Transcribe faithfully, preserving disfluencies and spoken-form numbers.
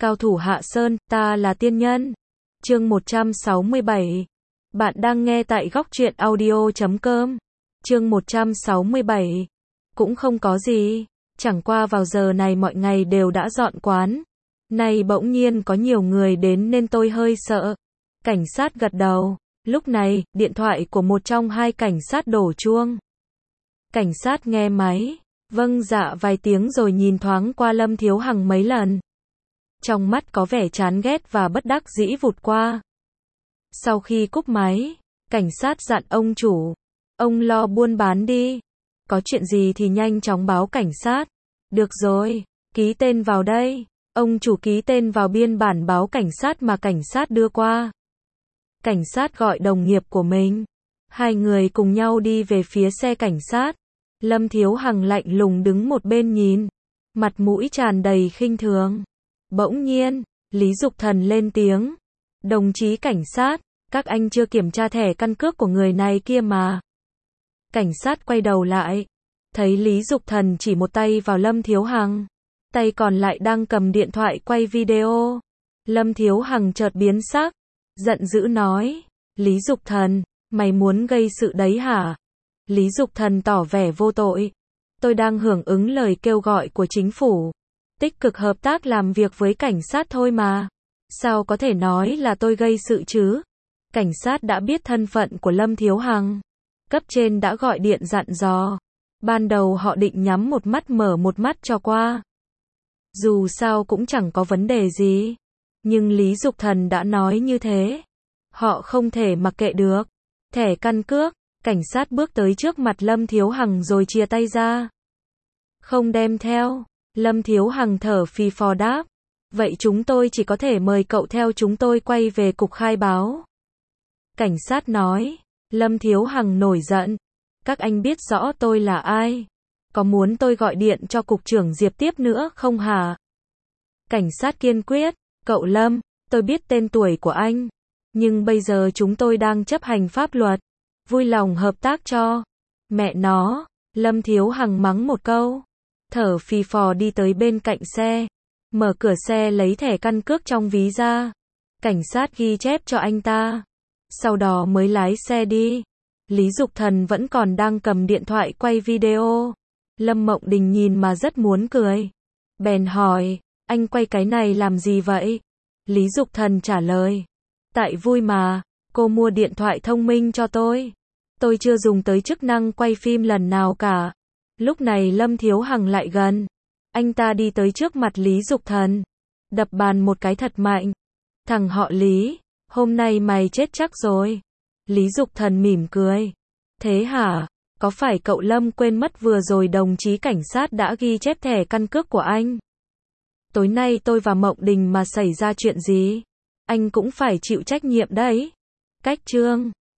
Cao thủ Hạ Sơn, ta là tiên nhân. Chương một trăm sáu mươi bảy. Bạn đang nghe tại góc truyện audio chấm com. Chương một trăm sáu mươi bảy. Cũng không có gì, chẳng qua vào giờ này mọi ngày đều đã dọn quán. Nay bỗng nhiên có nhiều người đến nên tôi hơi sợ. Cảnh sát gật đầu. Lúc này, điện thoại của một trong hai cảnh sát đổ chuông. Cảnh sát nghe máy, vâng dạ vài tiếng rồi nhìn thoáng qua Lâm Thiếu Hằng mấy lần. Trong mắt có vẻ chán ghét và bất đắc dĩ vụt qua. Sau khi cúp máy, cảnh sát dặn ông chủ, ông lo buôn bán đi. Có chuyện gì thì nhanh chóng báo cảnh sát. Được rồi, ký tên vào đây. Ông chủ ký tên vào biên bản báo cảnh sát mà cảnh sát đưa qua. Cảnh sát gọi đồng nghiệp của mình. Hai người cùng nhau đi về phía xe cảnh sát. Lâm Thiếu Hằng lạnh lùng đứng một bên nhìn, mặt mũi tràn đầy khinh thường. Bỗng nhiên, Lý Dục Thần lên tiếng. Đồng chí cảnh sát, các anh chưa kiểm tra thẻ căn cước của người này kia mà. Cảnh sát quay đầu lại, thấy Lý Dục Thần chỉ một tay vào Lâm Thiếu Hằng, tay còn lại đang cầm điện thoại quay video. Lâm Thiếu Hằng chợt biến sắc, giận dữ nói, Lý Dục Thần, mày muốn gây sự đấy hả? Lý Dục Thần tỏ vẻ vô tội. Tôi đang hưởng ứng lời kêu gọi của chính phủ, tích cực hợp tác làm việc với cảnh sát thôi mà. Sao có thể nói là tôi gây sự chứ? Cảnh sát đã biết thân phận của Lâm Thiếu Hằng. Cấp trên đã gọi điện dặn dò. Ban đầu họ định nhắm một mắt mở một mắt cho qua. Dù sao cũng chẳng có vấn đề gì. Nhưng Lý Dục Thần đã nói như thế. Họ không thể mặc kệ được. Thẻ căn cước. Cảnh sát bước tới trước mặt Lâm Thiếu Hằng rồi chia tay ra. Không đem theo. Lâm Thiếu Hằng thở phì phò đáp. Vậy chúng tôi chỉ có thể mời cậu theo chúng tôi quay về cục khai báo. Cảnh sát nói. Lâm Thiếu Hằng nổi giận. Các anh biết rõ tôi là ai. Có muốn tôi gọi điện cho cục trưởng Diệp tiếp nữa không hả? Cảnh sát kiên quyết. Cậu Lâm, tôi biết tên tuổi của anh. Nhưng bây giờ chúng tôi đang chấp hành pháp luật. Vui lòng hợp tác cho. Mẹ nó. Lâm Thiếu Hằng mắng một câu. Thở phì phò đi tới bên cạnh xe. Mở cửa xe lấy thẻ căn cước trong ví ra. Cảnh sát ghi chép cho anh ta. Sau đó mới lái xe đi. Lý Dục Thần vẫn còn đang cầm điện thoại quay video. Lâm Mộng Đình nhìn mà rất muốn cười. Bèn hỏi, anh quay cái này làm gì vậy? Lý Dục Thần trả lời. Tại vui mà, cô mua điện thoại thông minh cho tôi. Tôi chưa dùng tới chức năng quay phim lần nào cả. Lúc này Lâm Thiếu Hằng lại gần. Anh ta đi tới trước mặt Lý Dục Thần. Đập bàn một cái thật mạnh. Thằng họ Lý, hôm nay mày chết chắc rồi. Lý Dục Thần mỉm cười. Thế hả? Có phải cậu Lâm quên mất vừa rồi đồng chí cảnh sát đã ghi chép thẻ căn cước của anh? Tối nay tôi và Mộng Đình mà xảy ra chuyện gì? Anh cũng phải chịu trách nhiệm đấy. Cách chương